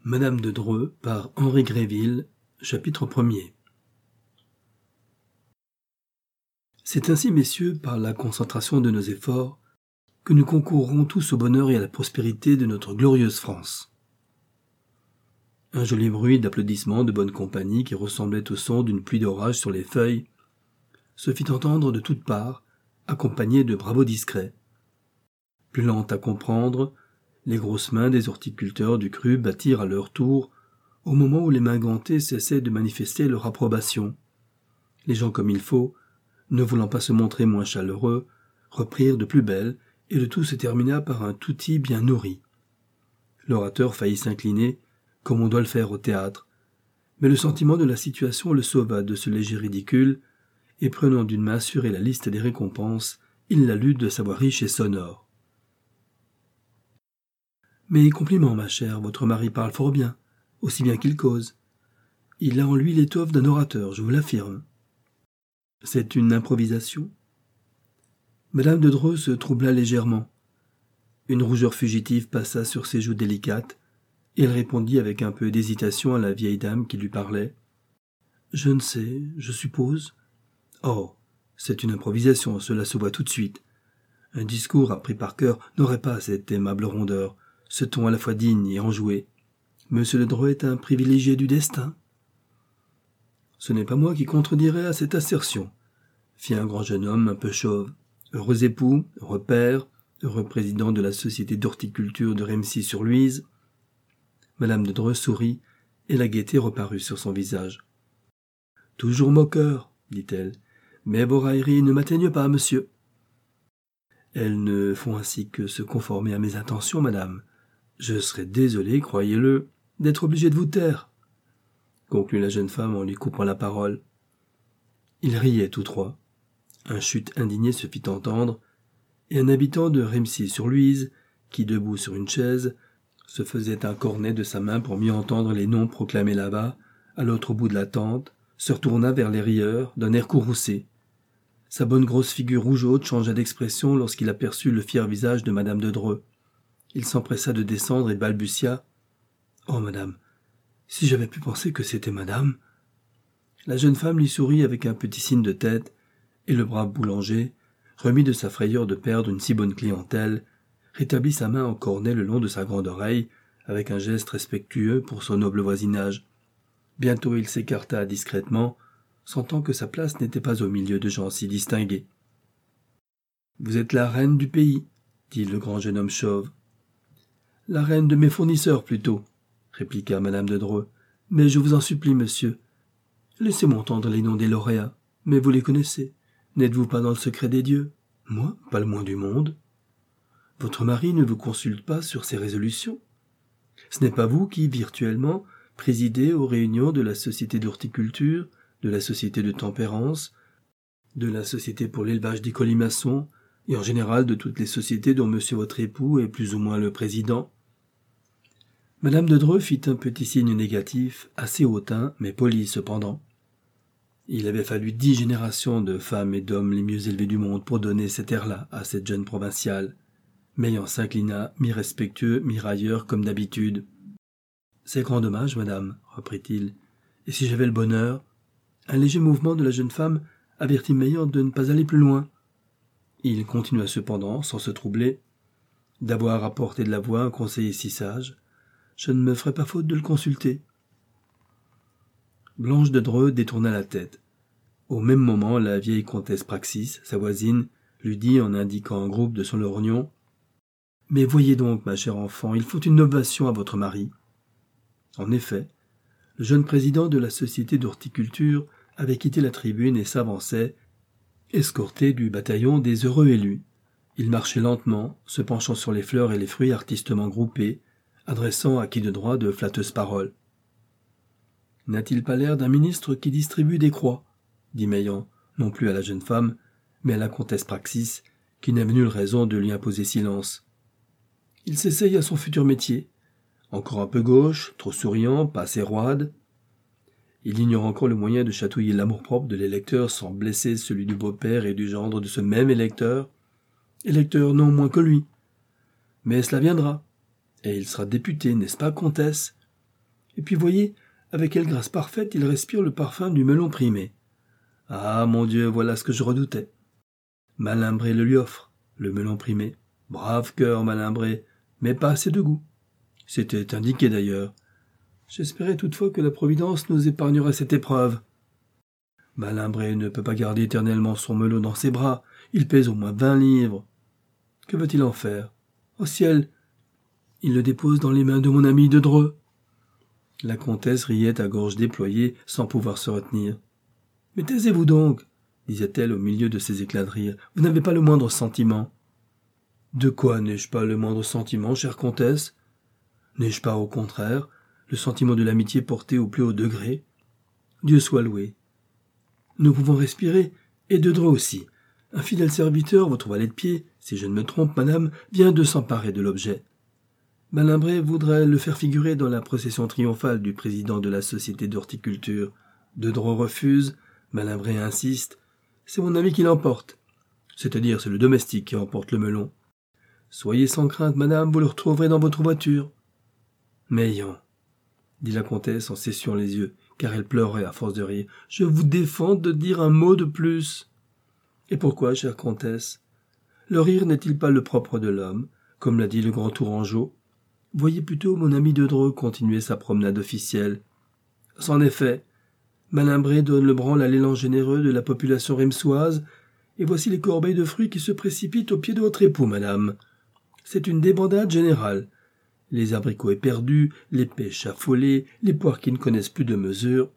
Madame de Dreux par Henri Gréville, chapitre 1er. C'est ainsi, messieurs, par la concentration de nos efforts, que nous concourrons tous au bonheur et à la prospérité de notre glorieuse France. Un joli bruit d'applaudissements de bonne compagnie qui ressemblait au son d'une pluie d'orage sur les feuilles se fit entendre de toutes parts, accompagné de bravos discrets. Plus lentes à comprendre, les grosses mains des horticulteurs du cru battirent à leur tour, au moment où les mains gantées cessaient de manifester leur approbation. Les gens comme il faut, ne voulant pas se montrer moins chaleureux, reprirent de plus belle, et le tout se termina par un touti bien nourri. L'orateur faillit s'incliner, comme on doit le faire au théâtre, mais le sentiment de la situation le sauva de ce léger ridicule, et prenant d'une main assurée la liste des récompenses, il la lut de sa voix riche et sonore. « Mes compliments, ma chère, votre mari parle fort bien, aussi bien qu'il cause. Il a en lui l'étoffe d'un orateur, je vous l'affirme. » C'est une improvisation. Madame de Dreux se troubla légèrement. Une rougeur fugitive passa sur ses joues délicates, et elle répondit avec un peu d'hésitation à la vieille dame qui lui parlait. « Je ne sais, je suppose. »« Oh, c'est une improvisation, cela se voit tout de suite. Un discours appris par cœur n'aurait pas cette aimable rondeur, ce ton à la fois digne et enjoué. Monsieur de Dreux est un privilégié du destin. » « Ce n'est pas moi qui contredirai à cette assertion, » fit un grand jeune homme un peu chauve. « Heureux époux, heureux père, heureux président de la société d'horticulture de Rémsy-sur-Luise. » Madame de Dreux sourit, et la gaieté reparut sur son visage. « Toujours moqueur, dit-elle, mais vos railleries ne m'atteignent pas, monsieur. » « Elles ne font ainsi que se conformer à mes intentions, madame. Je serais désolé, croyez-le, d'être obligé de vous taire, » conclut la jeune femme en lui coupant la parole. Ils riaient tous trois. Un chut indigné se fit entendre, et un habitant de Rémsy-sur-Luise, qui, debout sur une chaise, se faisait un cornet de sa main pour mieux entendre les noms proclamés là-bas, à l'autre bout de la tente, se retourna vers les rieurs d'un air courroucé. Sa bonne grosse figure rougeaude changea d'expression lorsqu'il aperçut le fier visage de madame de Dreux. Il s'empressa de descendre et balbutia. « Oh, madame, si j'avais pu penser que c'était madame !» La jeune femme lui sourit avec un petit signe de tête, et le brave boulanger, remis de sa frayeur de perdre une si bonne clientèle, rétablit sa main en cornet le long de sa grande oreille, avec un geste respectueux pour son noble voisinage. Bientôt il s'écarta discrètement, sentant que sa place n'était pas au milieu de gens si distingués. « Vous êtes la reine du pays, » dit le grand jeune homme chauve. « La reine de mes fournisseurs, plutôt, » répliqua madame de Dreux. « Mais je vous en supplie, monsieur. Laissez-moi entendre les noms des lauréats. Mais vous les connaissez. N'êtes-vous pas dans le secret des dieux? Moi, pas le moins du monde. Votre mari ne vous consulte pas sur ses résolutions. Ce n'est pas vous qui, virtuellement, présidez aux réunions de la Société d'horticulture, de la Société de tempérance, de la Société pour l'élevage des colimaçons, et en général de toutes les sociétés dont monsieur votre époux est plus ou moins le président. » Madame de Dreux fit un petit signe négatif, assez hautain, mais poli cependant. Il avait fallu 10 générations de femmes et d'hommes les mieux élevés du monde pour donner cet air-là à cette jeune provinciale. Meillant s'inclina, mi-respectueux, mi-railleur, comme d'habitude. « C'est grand dommage, madame, » reprit-il. « Et si j'avais le bonheur ?» Un léger mouvement de la jeune femme avertit Meillant de ne pas aller plus loin. Il continua cependant, sans se troubler, d'avoir à portée de la voix un conseiller si sage. Je ne me ferai pas faute de le consulter. Blanche de Dreux détourna la tête. Au même moment, la vieille comtesse Praxis, sa voisine, lui dit en indiquant un groupe de son lorgnon. « Mais voyez donc, ma chère enfant, il faut une ovation à votre mari. » En effet, le jeune président de la Société d'horticulture avait quitté la tribune et s'avançait, escorté du bataillon des heureux élus. Il marchait lentement, se penchant sur les fleurs et les fruits artistement groupés, adressant à qui de droit de flatteuses paroles. « N'a-t-il pas l'air d'un ministre qui distribue des croix ?» dit Meillant, non plus à la jeune femme, mais à la comtesse Praxis, qui n'avait nulle raison de lui imposer silence. Il s'essaye à son futur métier. Encore un peu gauche, trop souriant, pas assez roide. Il ignore encore le moyen de chatouiller l'amour-propre de l'électeur sans blesser celui du beau-père et du gendre de ce même électeur non moins que lui. Mais cela viendra, et il sera député, n'est-ce pas, comtesse ? Et puis voyez, avec quelle grâce parfaite il respire le parfum du melon primé. Ah, mon Dieu, voilà ce que je redoutais. Malimbré le lui offre, le melon primé. Brave cœur, Malimbré, mais pas assez de goût. C'était indiqué d'ailleurs. J'espérais toutefois que la Providence nous épargnerait cette épreuve. Malimbré ne peut pas garder éternellement son melon dans ses bras. Il pèse au moins 20 livres. Que veut-il en faire? Au ciel, il le dépose dans les mains de mon ami de Dreux. La comtesse riait à gorge déployée sans pouvoir se retenir. « Mais taisez-vous donc, disait-elle au milieu de ses éclats de rire. Vous n'avez pas le moindre sentiment. De quoi n'ai-je pas le moindre sentiment, chère comtesse? N'ai-je pas, au contraire, le sentiment de l'amitié portée au plus haut degré? Dieu soit loué. Nous pouvons respirer, et de Dreux aussi. Un fidèle serviteur, votre valet de pied, si je ne me trompe, madame, vient de s'emparer de l'objet. Malimbré voudrait le faire figurer dans la procession triomphale du président de la société d'horticulture. De Dreux refuse, Malimbré insiste. C'est mon ami qui l'emporte. C'est-à-dire, c'est le domestique qui emporte le melon. Soyez sans crainte, madame, vous le retrouverez dans votre voiture. Meillon, dit la comtesse en s'essuyant les yeux, car elle pleurait à force de rire, je vous défends de dire un mot de plus. Et pourquoi, chère comtesse? Le rire n'est-il pas le propre de l'homme, comme l'a dit le grand Tourangeau? Voyez plutôt mon ami de Dreux continuer sa promenade officielle. C'en est fait. Malimbré donne le branle à l'élan généreux de la population reimsoise, et voici les corbeilles de fruits qui se précipitent au pied de votre époux, madame. C'est une débandade générale. Les abricots éperdus, les pêches affolées, les poires qui ne connaissent plus de mesure.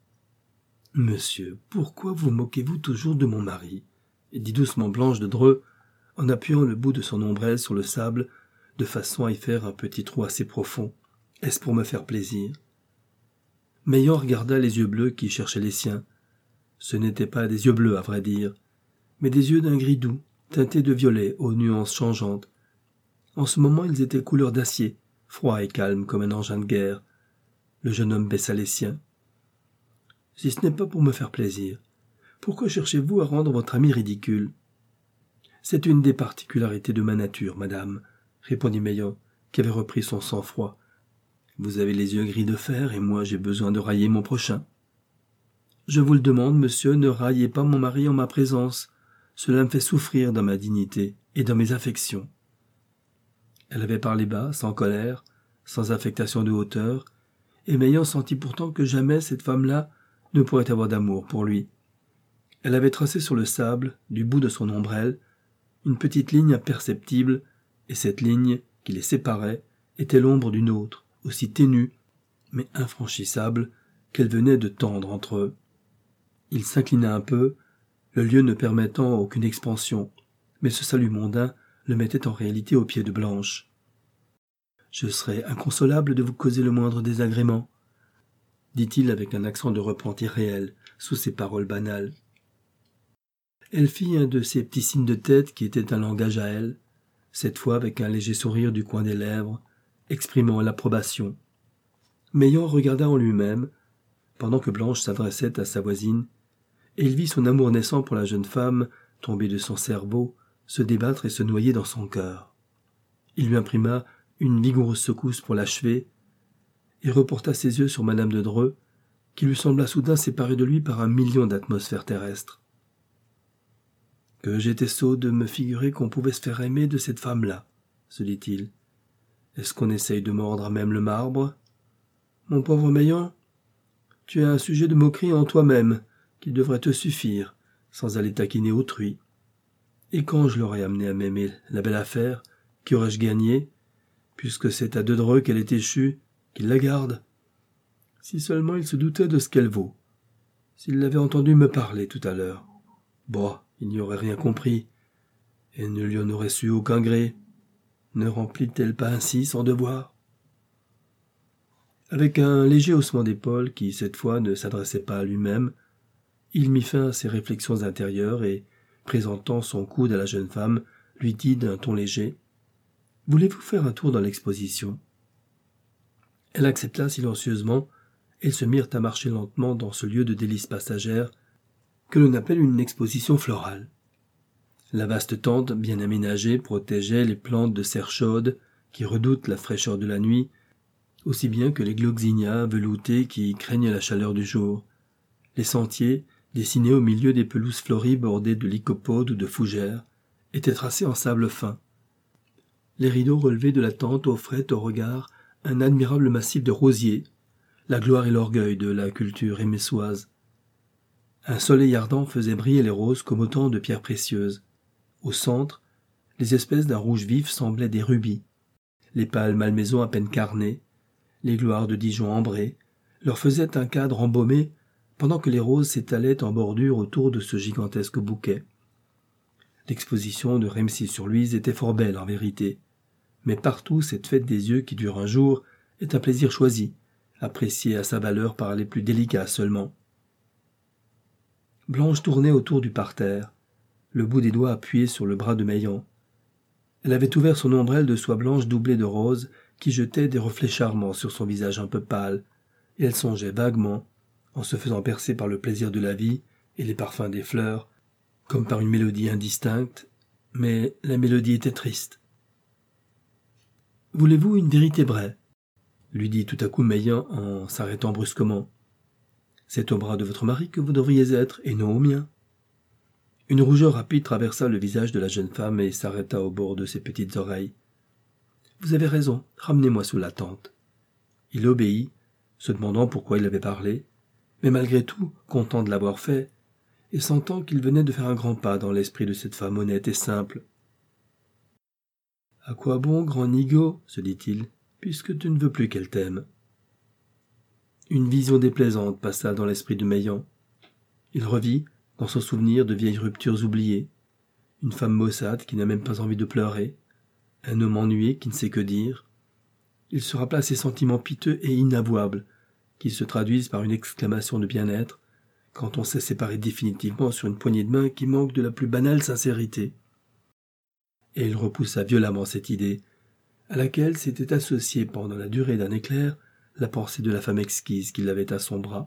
Monsieur, pourquoi vous moquez-vous toujours de mon mari? Dit doucement Blanche de Dreux, en appuyant le bout de son ombrelle sur le sable, de façon à y faire un petit trou assez profond. Est-ce pour me faire plaisir? Meillan regarda les yeux bleus qui cherchaient les siens. Ce n'étaient pas des yeux bleus, à vrai dire, mais des yeux d'un gris doux, teintés de violet aux nuances changeantes. En ce moment, ils étaient couleur d'acier, froid et calme comme un engin de guerre. Le jeune homme baissa les siens. « Si ce n'est pas pour me faire plaisir, pourquoi cherchez-vous à rendre votre ami ridicule ?»« C'est une des particularités de ma nature, madame, » répondit Meillan, qui avait repris son sang-froid. « Vous avez les yeux gris de fer, et moi j'ai besoin de railler mon prochain. »« Je vous le demande, monsieur, ne raillez pas mon mari en ma présence. Cela me fait souffrir dans ma dignité et dans mes affections. » Elle avait parlé bas, sans colère, sans affectation de hauteur, et Meillan sentit pourtant que jamais cette femme-là ne pourrait avoir d'amour pour lui. Elle avait tracé sur le sable, du bout de son ombrelle, une petite ligne imperceptible, et cette ligne, qui les séparait, était l'ombre d'une autre, aussi ténue, mais infranchissable, qu'elle venait de tendre entre eux. Il s'inclina un peu, le lieu ne permettant aucune expansion, mais ce salut mondain le mettait en réalité aux pieds de Blanche. « Je serais inconsolable de vous causer le moindre désagrément, » dit-il avec un accent de repentir réel, sous ses paroles banales. Elle fit un de ces petits signes de tête qui étaient un langage à elle, cette fois avec un léger sourire du coin des lèvres, exprimant l'approbation. Meillan regarda en lui-même, pendant que Blanche s'adressait à sa voisine, et il vit son amour naissant pour la jeune femme, tombée de son cerveau, se débattre et se noyer dans son cœur. Il lui imprima une vigoureuse secousse pour l'achever, et reporta ses yeux sur madame de Dreux, qui lui sembla soudain séparée de lui par un million d'atmosphères terrestres. « Que j'étais sot de me figurer qu'on pouvait se faire aimer de cette femme-là, » se dit-il. « Est-ce qu'on essaye de mordre à même le marbre? Mon pauvre Meillan, tu as un sujet de moquerie en toi-même, qui devrait te suffire, sans aller taquiner autrui. Et quand je l'aurais amenée à m'aimer, la belle affaire, qui aurais-je gagné, puisque c'est à de Dreux qu'elle est échue, qu'il la garde? Si seulement il se doutait de ce qu'elle vaut. S'il l'avait entendu me parler tout à l'heure. Bon, il n'y aurait rien compris, et ne lui en aurait su aucun gré. Ne remplit-elle pas ainsi son devoir? Avec un léger haussement d'épaules qui, cette fois, ne s'adressait pas à lui-même, il mit fin à ses réflexions intérieures et, présentant son coude à la jeune femme, lui dit d'un ton léger « Voulez-vous faire un tour dans l'exposition ?» Elle accepta silencieusement, et ils se mirent à marcher lentement dans ce lieu de délices passagères que l'on appelle une exposition florale. La vaste tente, bien aménagée, protégeait les plantes de serre chaude qui redoutent la fraîcheur de la nuit aussi bien que les gloxinias veloutées qui craignent la chaleur du jour. Les sentiers, dessinés au milieu des pelouses fleuries bordées de lycopodes ou de fougères, étaient tracés en sable fin. Les rideaux relevés de la tente offraient au regard un admirable massif de rosiers, la gloire et l'orgueil de la culture émessoise. Un soleil ardent faisait briller les roses comme autant de pierres précieuses. Au centre, les espèces d'un rouge vif semblaient des rubis. Les pâles malmaisons à peine carnées, les gloires de Dijon ambrées, leur faisaient un cadre embaumé pendant que les roses s'étalaient en bordure autour de ce gigantesque bouquet. L'exposition de Raincy-sur-Luise était fort belle en vérité, mais partout cette fête des yeux qui dure un jour est un plaisir choisi, apprécié à sa valeur par les plus délicats seulement. Blanche tournait autour du parterre, le bout des doigts appuyé sur le bras de Meillan. Elle avait ouvert son ombrelle de soie blanche doublée de rose qui jetait des reflets charmants sur son visage un peu pâle, et elle songeait vaguement, en se faisant bercer par le plaisir de la vie et les parfums des fleurs, comme par une mélodie indistincte, mais la mélodie était triste. « Voulez-vous une vérité vraie ?» lui dit tout à coup Meillan en s'arrêtant brusquement. « C'est au bras de votre mari que vous devriez être, et non au mien. » Une rougeur rapide traversa le visage de la jeune femme et s'arrêta au bord de ses petites oreilles. « Vous avez raison, ramenez-moi sous la tente. » Il obéit, se demandant pourquoi il avait parlé, mais malgré tout content de l'avoir fait, et sentant qu'il venait de faire un grand pas dans l'esprit de cette femme honnête et simple. « À quoi bon, grand nigaud, se dit-il, puisque tu ne veux plus qu'elle t'aime ?» Une vision déplaisante passa dans l'esprit de Meillan. Il revit, dans son souvenir, de vieilles ruptures oubliées, une femme maussade qui n'a même pas envie de pleurer, un homme ennuyé qui ne sait que dire. Il se rappela ces sentiments piteux et inavouables, qui se traduisent par une exclamation de bien-être, quand on s'est séparé définitivement sur une poignée de main qui manque de la plus banale sincérité. Et il repoussa violemment cette idée, à laquelle s'était associée pendant la durée d'un éclair la pensée de la femme exquise qui l'avait à son bras.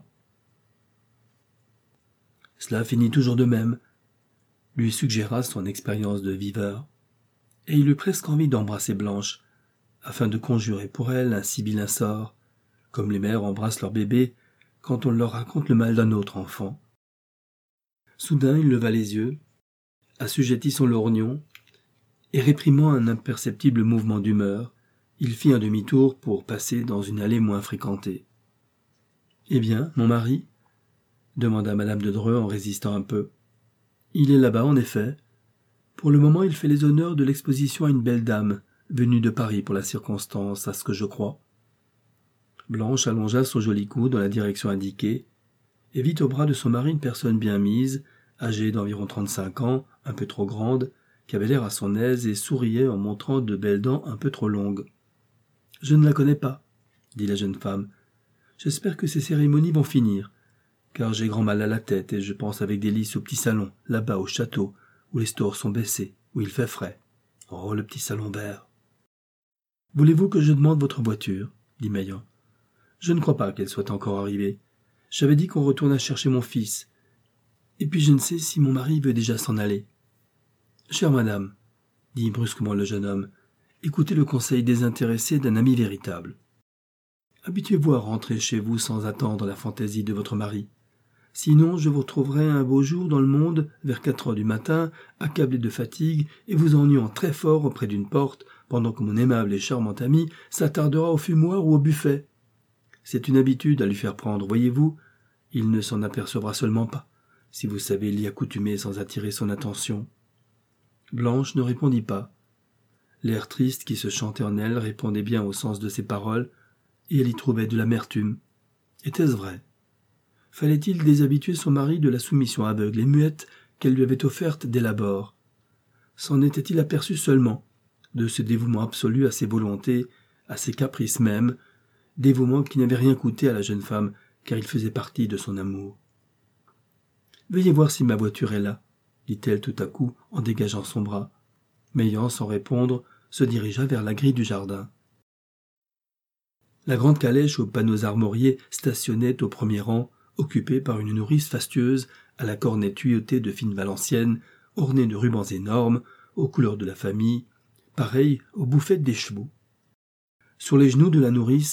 Cela finit toujours de même, lui suggéra son expérience de viveur, et il eut presque envie d'embrasser Blanche, afin de conjurer pour elle un sibyllin sort, comme les mères embrassent leur bébé quand on leur raconte le mal d'un autre enfant. Soudain il leva les yeux, assujettit son lorgnon, et réprimant un imperceptible mouvement d'humeur, il fit un demi-tour pour passer dans une allée moins fréquentée. « Eh bien, mon mari ?» demanda madame de Dreux en résistant un peu. « Il est là-bas, en effet. Pour le moment, il fait les honneurs de l'exposition à une belle dame, venue de Paris pour la circonstance, à ce que je crois. » Blanche allongea son joli cou dans la direction indiquée, et vit au bras de son mari une personne bien mise, âgée d'environ 35 ans, un peu trop grande, qui avait l'air à son aise et souriait en montrant de belles dents un peu trop longues. « Je ne la connais pas, » dit la jeune femme. « J'espère que ces cérémonies vont finir, car j'ai grand mal à la tête et je pense avec délice au petit salon, là-bas au château, où les stores sont baissés, où il fait frais. Oh, le petit salon vert. »« Voulez-vous que je demande votre voiture ?» dit Meillan. « Je ne crois pas qu'elle soit encore arrivée. J'avais dit qu'on retournât chercher mon fils. Et puis je ne sais si mon mari veut déjà s'en aller. »« Chère madame, » dit brusquement le jeune homme, « écoutez le conseil désintéressé d'un ami véritable. Habituez-vous à rentrer chez vous sans attendre la fantaisie de votre mari. Sinon, je vous retrouverai un beau jour dans le monde, vers 4 heures du matin, accablé de fatigue et vous ennuyant très fort auprès d'une porte, pendant que mon aimable et charmant ami s'attardera au fumoir ou au buffet. C'est une habitude à lui faire prendre, voyez-vous. Il ne s'en apercevra seulement pas, si vous savez l'y accoutumer sans attirer son attention. » Blanche ne répondit pas. L'air triste qui se chantait en elle répondait bien au sens de ses paroles, et elle y trouvait de l'amertume. Était-ce vrai? Fallait-il déshabituer son mari de la soumission aveugle et muette qu'elle lui avait offerte dès l'abord? S'en était-il aperçu seulement, de ce dévouement absolu à ses volontés, à ses caprices même, dévouement qui n'avait rien coûté à la jeune femme, car il faisait partie de son amour. « Veuillez voir si ma voiture est là, » dit-elle tout à coup en dégageant son bras. Meillan, sans répondre, se dirigea vers la grille du jardin. La grande calèche aux panneaux armoriés stationnait au premier rang, occupée par une nourrice fastueuse à la cornette tuyautée de fine valenciennes, ornée de rubans énormes, aux couleurs de la famille, pareille aux bouffettes des chevaux. Sur les genoux de la nourrice,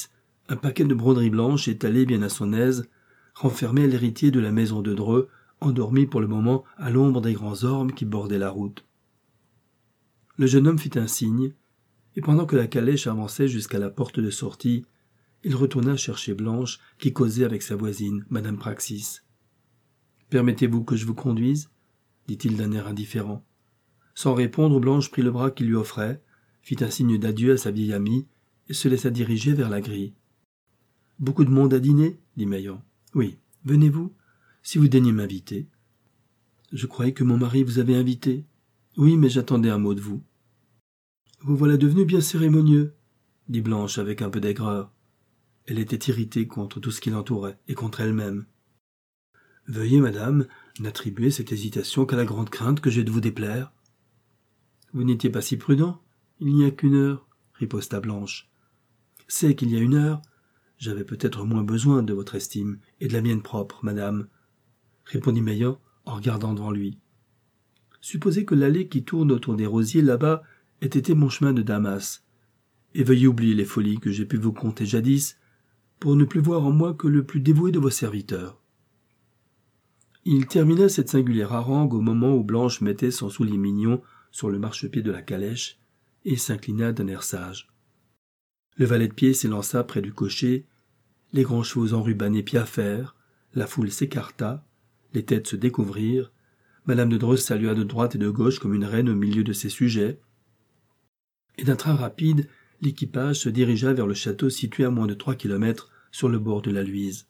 Un paquet de broderies blanches étalé bien à son aise renfermait l'héritier de la maison de Dreux, endormi pour le moment à l'ombre des grands ormes qui bordaient la route. Le jeune homme fit un signe, et pendant que la calèche avançait jusqu'à la porte de sortie, il retourna chercher Blanche, qui causait avec sa voisine, madame Praxis. « Permettez-vous que je vous conduise » dit-il d'un air indifférent. Sans répondre, Blanche prit le bras qu'il lui offrait, fit un signe d'adieu à sa vieille amie, et se laissa diriger vers la grille. « Beaucoup de monde à dîner » dit Meillant. « Oui, venez-vous, si vous daignez m'inviter. »« Je croyais que mon mari vous avait invité. »« Oui, mais j'attendais un mot de vous. »« Vous voilà devenu bien cérémonieux, » dit Blanche avec un peu d'aigreur. Elle était irritée contre tout ce qui l'entourait, et contre elle-même. « Veuillez, madame, n'attribuer cette hésitation qu'à la grande crainte que j'ai de vous déplaire. »« Vous n'étiez pas si prudent. Il n'y a qu'une heure, » riposta Blanche. « C'est qu'il y a une heure. J'avais peut-être moins besoin de votre estime, et de la mienne propre, madame, » répondit Meillant en regardant devant lui. « Supposez que l'allée qui tourne autour des rosiers là-bas ait été mon chemin de Damas, et veuillez oublier les folies que j'ai pu vous conter jadis, pour ne plus voir en moi que le plus dévoué de vos serviteurs. » Il termina cette singulière harangue au moment où Blanche mettait son soulier mignon sur le marchepied de la calèche et s'inclina d'un air sage. Le valet de pied s'élança près du cocher, les grands chevaux enrubannés piaffèrent, la foule s'écarta, les têtes se découvrirent, madame de Dreux salua de droite et de gauche comme une reine au milieu de ses sujets, et d'un train rapide, l'équipage se dirigea vers le château situé à moins de 3 kilomètres sur le bord de la Luise.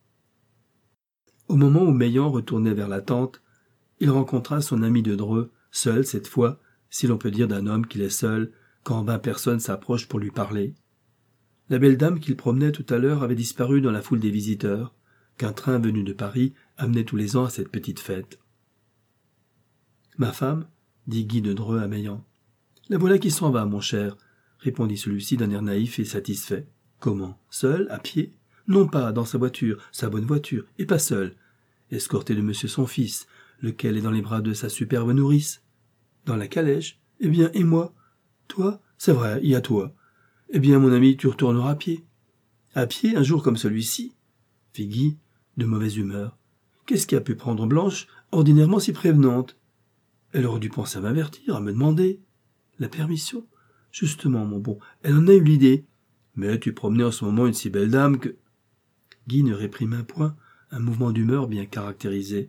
Au moment où Meillant retournait vers la tente, il rencontra son ami de Dreux, seul cette fois, si l'on peut dire d'un homme qu'il est seul, quand 20 personnes s'approchent pour lui parler. La belle dame qu'il promenait tout à l'heure avait disparu dans la foule des visiteurs, qu'un train venu de Paris amenait tous les ans à cette petite fête. « Ma femme » dit Guy de Dreux à Meillant. « La voilà qui s'en va, mon cher » répondit celui-ci d'un air naïf et satisfait. « Comment? Seul? À pied? Non pas, dans sa voiture, sa bonne voiture, et pas seul. Escorté de monsieur son fils, lequel est dans les bras de sa superbe nourrice. Dans la calèche? Eh bien, et moi? Toi? C'est vrai, il y a toi. Eh bien, mon ami, tu retourneras à pied. À pied, un jour comme celui-ci? Fit Guy, de mauvaise humeur. Qu'est-ce qui a pu prendre Blanche, ordinairement si prévenante? Elle aurait dû penser à m'avertir, à me demander. La permission? Justement, mon bon, elle en a eu l'idée. Mais tu promenais en ce moment une si belle dame que... Guy ne réprima point un mouvement d'humeur bien caractérisé.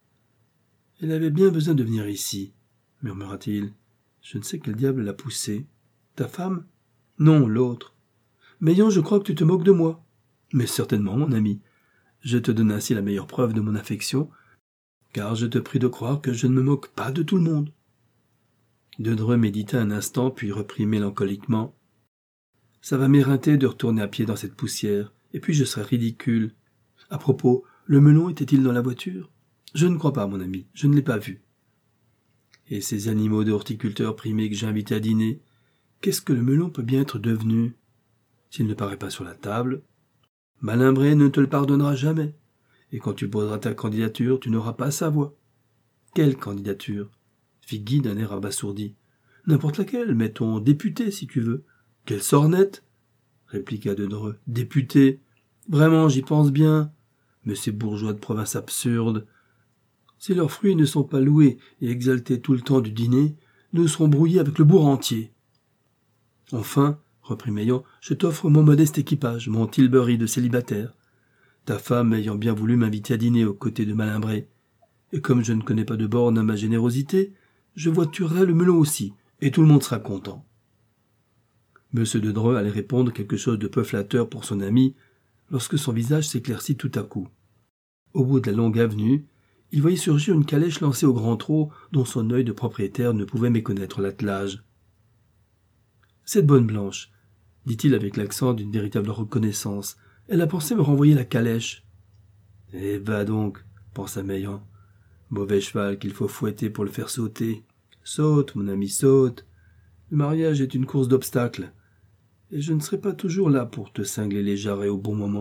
« Elle avait bien besoin de venir ici, » murmura-t-il. « Je ne sais quel diable l'a poussée. Ta femme? Non, l'autre. Meillant, je crois que tu te moques de moi. Mais certainement, mon ami. Je te donne ainsi la meilleure preuve de mon affection, car je te prie de croire que je ne me moque pas de tout le monde. » De Dreux médita un instant, puis reprit mélancoliquement. « Ça va m'éreinter de retourner à pied dans cette poussière, et puis je serais ridicule. À propos, le melon était-il dans la voiture? Je ne crois pas, mon ami, je ne l'ai pas vu. Et ces animaux de horticulteurs primés que j'ai invités à dîner, qu'est-ce que le melon peut bien être devenu? S'il ne paraît pas sur la table, Malimbré ne te le pardonnera jamais, et quand tu poseras ta candidature, tu n'auras pas sa voix. Quelle candidature? Fit Guy d'un air abasourdi. N'importe laquelle, mettons député si tu veux. Quelle sornette? Répliqua de Dreux. Député? Vraiment, j'y pense bien. Mais ces bourgeois de province absurdes, si leurs fruits ne sont pas loués et exaltés tout le temps du dîner, nous serons brouillés avec le bourg entier. Enfin, reprit Meillant, je t'offre mon modeste équipage, mon tilbury de célibataire. Ta femme ayant bien voulu m'inviter à dîner aux côtés de Malimbré, et comme je ne connais pas de borne à ma générosité, je voiturerai le melon aussi, et tout le monde sera content. Monsieur de Dreux allait répondre quelque chose de peu flatteur pour son ami, lorsque son visage s'éclaircit tout à coup. Au bout de la longue avenue, il voyait surgir une calèche lancée au grand trot dont son œil de propriétaire ne pouvait méconnaître l'attelage. « Cette bonne Blanche, » dit-il avec l'accent d'une véritable reconnaissance, « elle a pensé me renvoyer la calèche. »« Eh, va donc, » pensa Meillant. « Mauvais cheval qu'il faut fouetter pour le faire sauter. Saute, mon ami, saute. Le mariage est une course d'obstacles, et je ne serai pas toujours là pour te cingler les jarrets au bon moment. »